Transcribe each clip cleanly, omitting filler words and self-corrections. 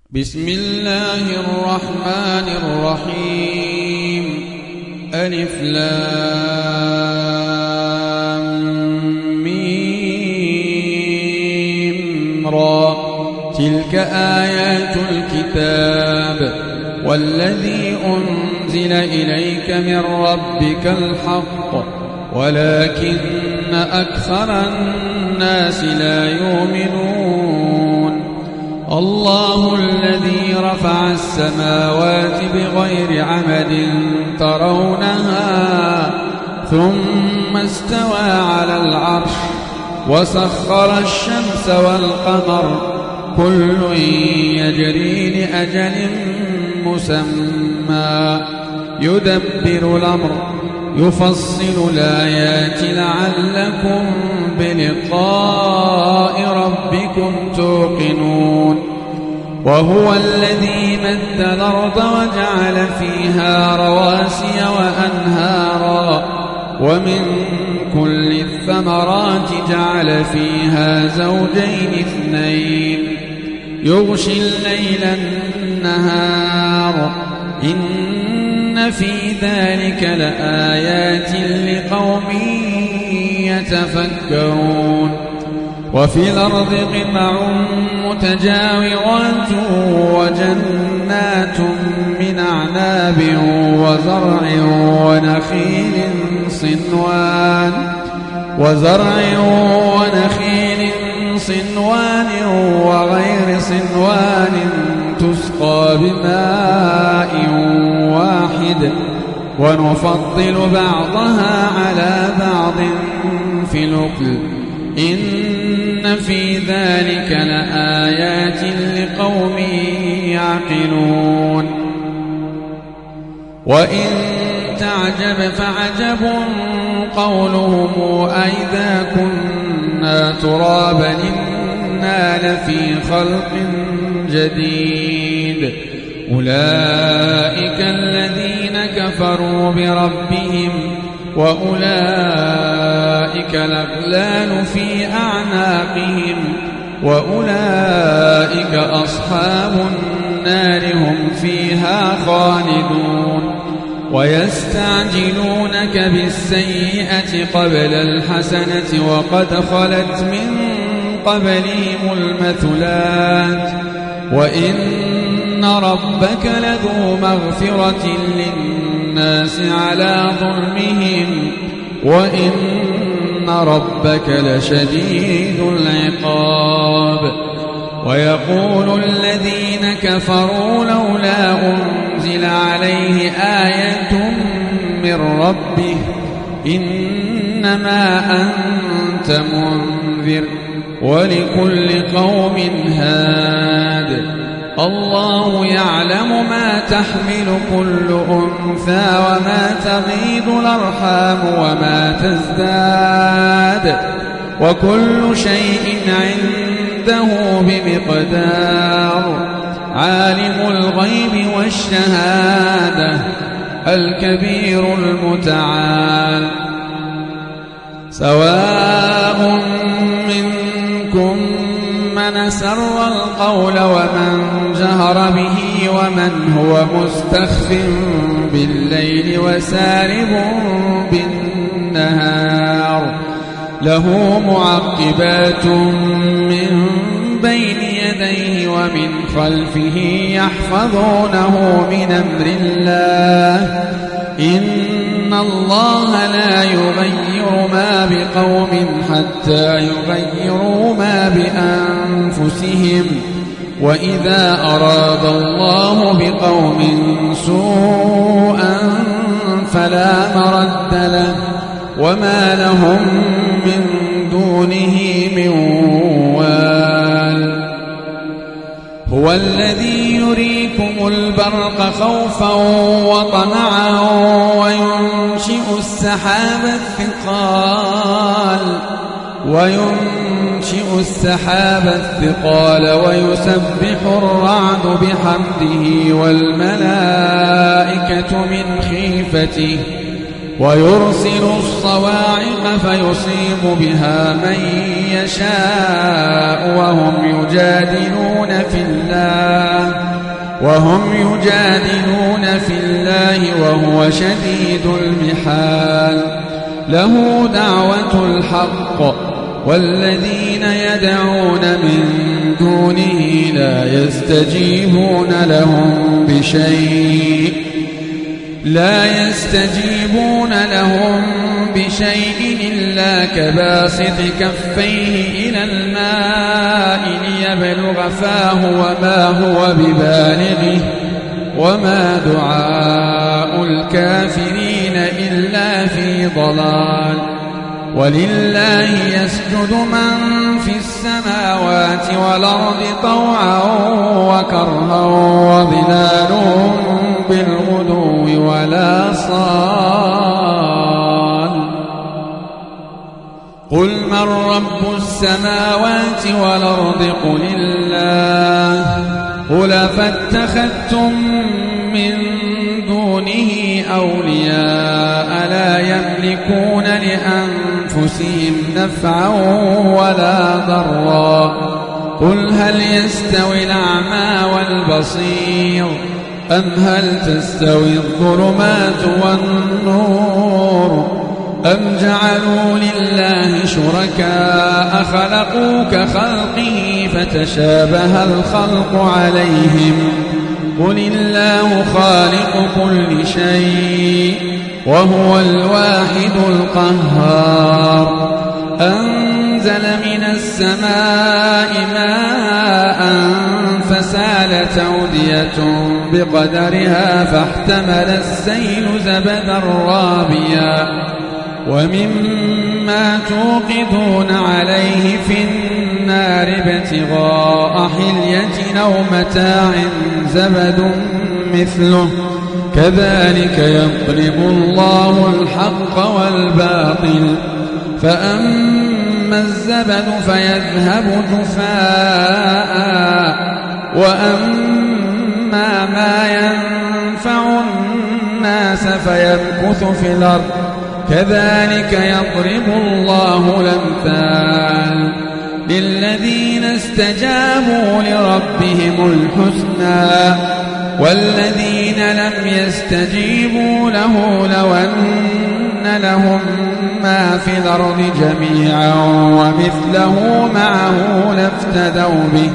بسم الله الرحمن الرحيم. ألف لام ميم را. تلك آيات الكتاب والذي أنزل إليك من ربك الحق ولكن أكثر الناس لا يؤمنون. الله الذي رفع السماوات بغير عمد ترونها ثم استوى على العرش وسخر الشمس والقمر كل يجري لأجل مسمى يدبر الأمر يفصل الآيات لعلكم بلقاء ربكم توقنون. وهو الذي مد الأرض وجعل فيها رواسي وأنهارا ومن كل الثمرات جعل فيها زوجين اثنين يغشي الليل النهار إن في ذلك لآيات لقوم يتفكرون. وفي الأرض قطع متجاورات وجنات من أعناب وزرع ونخيل صنوان وغير صنوان تسقى بماء واحد ونفضل بعضها على بعض في الأكل إن في ذلك لآيات لقوم يعقلون. وإن تعجب فعجب قولهم أئذا كنا ترابا إنا لفي خلق جديد. أولئك الذين كفروا بربهم وأولئك الأغلال في أعناقهم وأولئك أصحاب النار هم فيها خالدون. ويستعجلونك بالسيئة قبل الحسنة وقد خلت من قبلهم المثلات وإن ربك لذو مغفرة للناس على ظلمهم وإن ربك لشديد العقاب. ويقول الذين كفروا لولا أنزل عليه آية من ربه إنما أنت منذر ولكل قوم هاد. الله يعلم ما تحمل كل أنثى وما تغيض الأرحام وما تزداد وكل شيء عنده بمقدار. عالم الغيب والشهادة الكبير المتعال. سواء منكم من سر القول ومن جهر به ومن هو مستخف بالليل وسارب بالنهار له معقبات من بين يديه ومن خلفه يحفظونه من أمر الله إن الله لا يغير ما بقوم حتى يغيروا ما بأنفسهم وإذا أراد الله بقوم سوءا فلا مرد له وما لهم من دونه من وال. هو الذي يريكم البرق خوفا وطمعا وينشئ السحاب الثقال ويسبح الرعد بحمده والملائكة من خيفته ويرسل الصواعق فيصيب بها من يشاء وهم يجادلون في الله وهو شديد المحال. له دعوة الحق والذين يدعون من دونه لا يستجيبون لهم بشيء إلا كباسط كفيه إلى الماء ليبلغ فاه وما هو ببالغه وما دعاء الكافرين إلا في ضلال. ولله يسجد من في السماوات والأرض طوعا وكرها وظلالهم بالغدو والآصال. قل من رب السماوات والأرض قل الله. قل فاتخذتم من دونه أولياء لا يملكون لأنفسهم نفعا ولا ضرا. قل هل يستوي الأعمى والبصير أم هل تستوي الظلمات والنور أم جعلوا لله شركاء خلقوا كخلقه فتشابه الخلق عليهم. قل الله خالق كل شيء وهو الواحد القهار. أنزل من السماء ماء فسالت أودية بقدرها فاحتمل السيل زبدا رابيا ومما توقدون عليه في النار ابتغاء حلية أو متاع زبد مثله كذلك يضرب الله الحق والباطل. فأما الزبد فيذهب جفاء وأما ما ينفع الناس فيمكث في الأرض كذلك يضرب الله الأمثال. للذين استجابوا لربهم الحسنى والذين لم يستجيبوا له لو أن لهم ما في الأرض جميعا ومثله معه لافتدوا به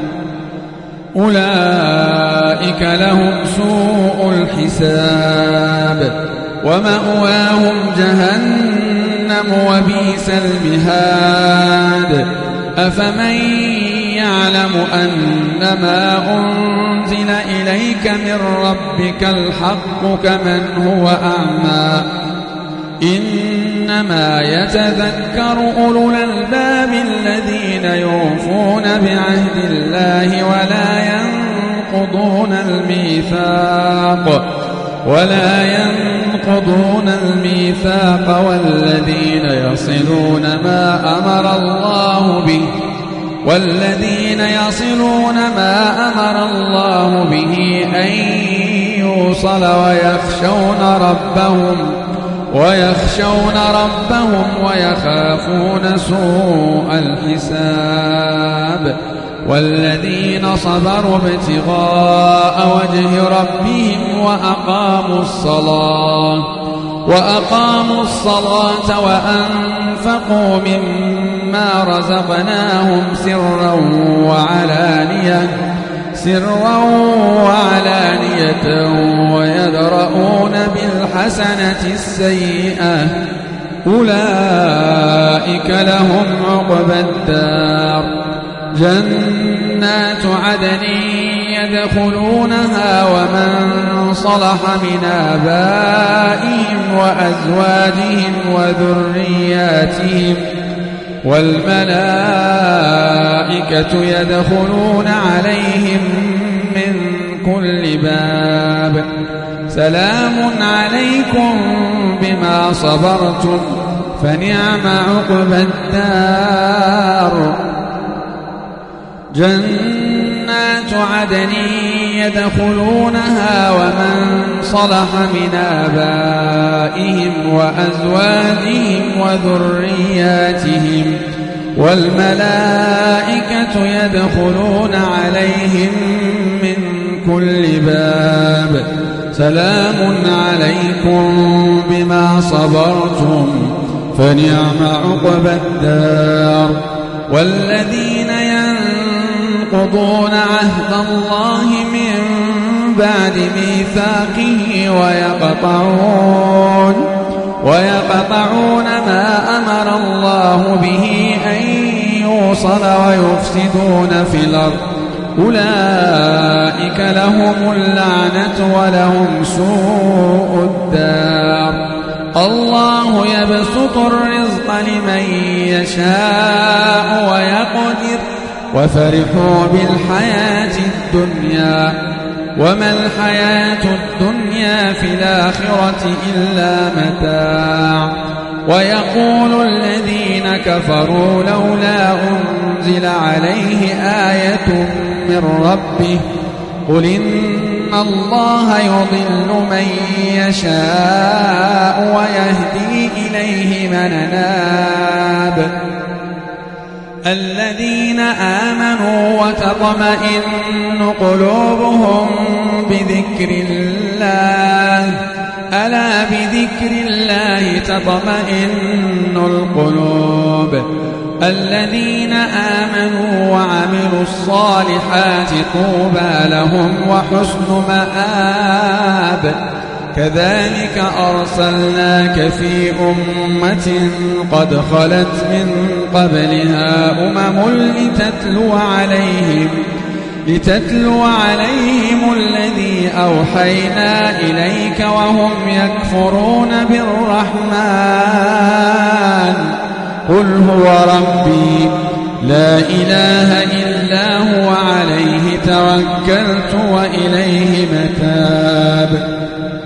أولئك لهم سوء الحساب ومأواهم جهنم وبئس المهاد. أفمن يعلم أنما أنزل إليك من ربك الحق كمن هو أعمى. إنما يتذكر أولو الألباب الذين يوفون بعهد الله ولا ينقضون الميثاق والذين يصلون ما أمر الله به أن يوصل ويخشون ربهم ويخافون سوء الحساب. والذين صبروا ابتغاء وجه ربهم وأقاموا الصلاة وأنفقوا مما رزقناهم سرا وعلانية ويدرؤون بالحسنة السيئة أولئك لهم عقبى الدار. جنات عدن يدخلونها ومن صلح من آبائهم وأزواجهم وذرياتهم والملائكة يدخلون عليهم من كل باب سلام عليكم بما صبرتم فنعم عقبى الدار. جنات عدن يدخلونها ومن صلح من آبائهم وأزواجهم وذرياتهم والملائكة يدخلون عليهم من كل باب سلام عليكم بما صبرتم فنعم عقبى الدار. والذين ينقضون عهد الله من بعد ميثاقه ويقطعون ما أمر الله به أن يوصل ويفسدون في الأرض أولئك لهم اللعنة ولهم سوء الدار. الله يبسط الرزق لمن يشاء ويقدر وفرحوا بالحياة الدنيا وما الحياة الدنيا في الآخرة إلا متاع. ويقول الذين كفروا لولا أنزل عليه آية من ربه قل إن الله يضل من يشاء ويهدي إليه من أناب. الذين آمنوا وتطمئن قلوبهم بذكر الله ألا بذكر الله تطمئن القلوب. الذين آمنوا وعملوا الصالحات طوبى لهم وحسن مآب. كذلك أرسلناك في أمة قد خلت من قبلها لتتلو عليهم الذي أوحينا إليك وهم يكفرون بالرحمن قل هو ربي لا إله إلا هو عليه توكلت وإليه متاب.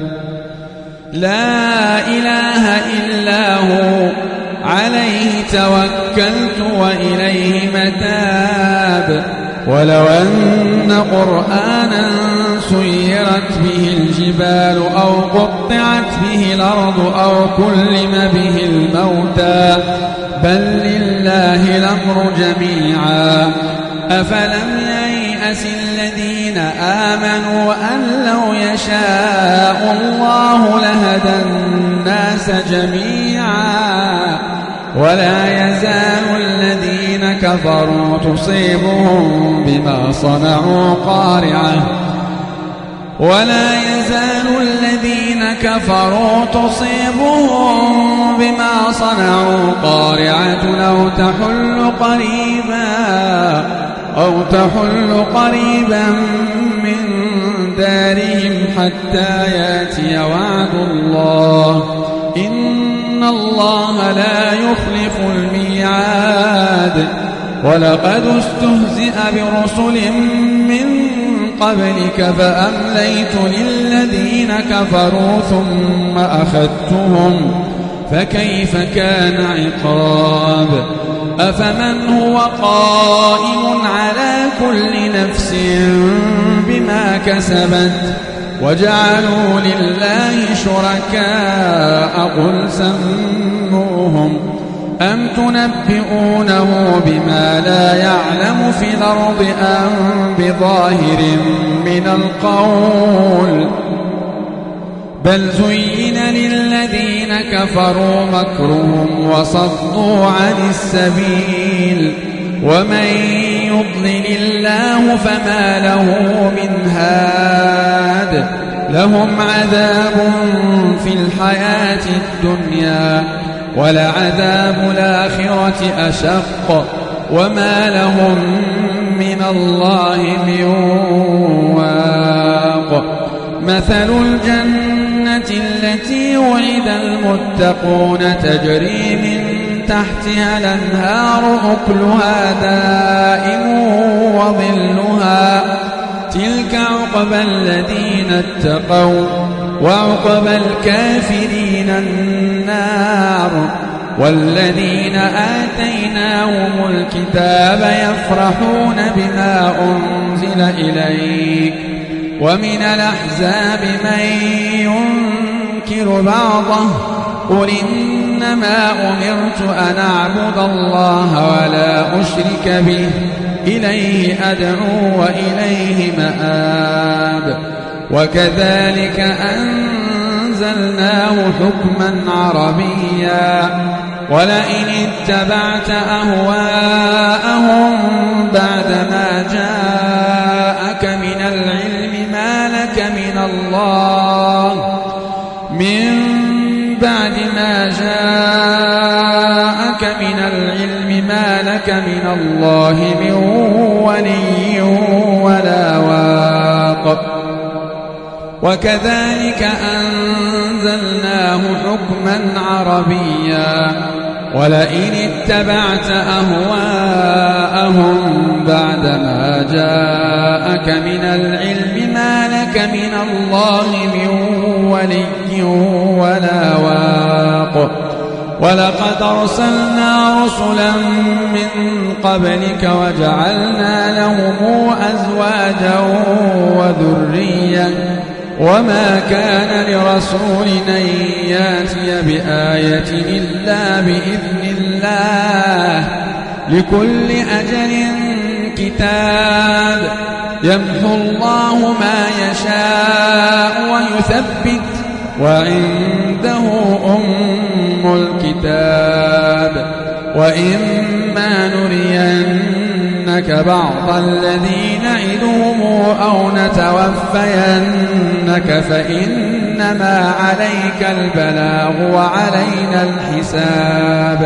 لا إله إلا هو عليه توكلت وإليه متاب. ولو أن قرآنا سيرت به الجبال أو قطعت به الأرض أو كلم به الموتى بل لله الأمر جميعا. أفلم ييأس الذين آمنوا أن لو يشاء الله لهدى الناس جميعا. ولا يزال الذين كفروا تصيبهم بما صنعوا قارعة أو تحل قريبا من دارهم حتى يأتي وعد الله إن الله لا يخلف الميعاد. ولقد استهزئ برسل من قبلك فأمليت للذين كفروا ثم أخذتهم فكيف كان عقاب. أفمن هو قائم على كل نفس بما كسبت وجعلوا لله شركاء قل سموهم أم تنبئونه بما لا يعلم في الأرض أم بظاهر من القول بل زين للذين كفروا مكرهم وصدوا عن السبيل ومن يضلل الله فما له من هاد. لهم عذاب في الحياة الدنيا ولعذاب الآخرة أشق وما لهم من الله من واق. مثل الجنة التي وعد المتقون تجري من تحتها الأنهار أكلها دائم وظلها تلك عقبى الذين اتقوا وعقبى الكافرين النار. والذين آتيناهم الكتاب يفرحون بما أنزل إليك ومن الأحزاب من ينكر بعضه قل إنما أمرت أن أعبد الله ولا أشرك به إليه أدعو وإليه مآب وكذلك أنزلناه حكما عربيا ولئن اتبعت أهواءهم بعدما جاءك من العلم ما لك من الله بعد ما جاءك من العلم ما لك من الله من ولي ولا واق وكذلك أنزلناه حكما عربيا ولئن اتبعت أهواءهم بعدما جاءك من العلم ما لك من الله من ولي ولا واق ولقد أرسلنا رسلا من قبلك وجعلنا لهم أزواجا وذرية وما كان لرسول أن يأتي بآية إلا بإذن الله لكل أجل كتاب يمحو الله ما يشاء ويثبت وعنده أم الكتاب وإما نرينك بعض الذي نعدهم أو نتوفينك فإنما عليك البلاغ وعلينا الحساب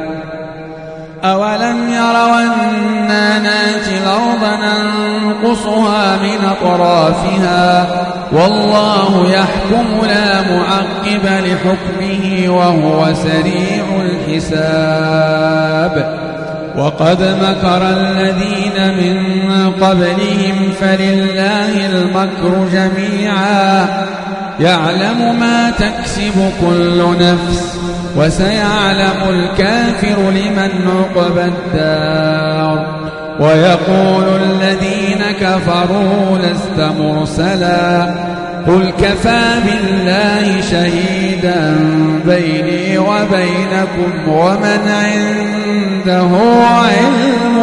أولم يروا أنا ناتي الأرض ننقصها من أطرافها والله يحكم لا معقب لحكمه وهو سريع الحساب وقد مكر الذين من قبلهم فلله المكر جميعا يعلم ما تكسب كل نفس وسيعلم الكافر لمن عقبى الدار ويقول الذين كفروا لست مرسلا قل كفى بالله شهيدا بيني وبينكم ومن عنده علم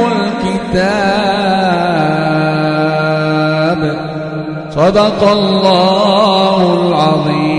الكتاب صدق الله العظيم.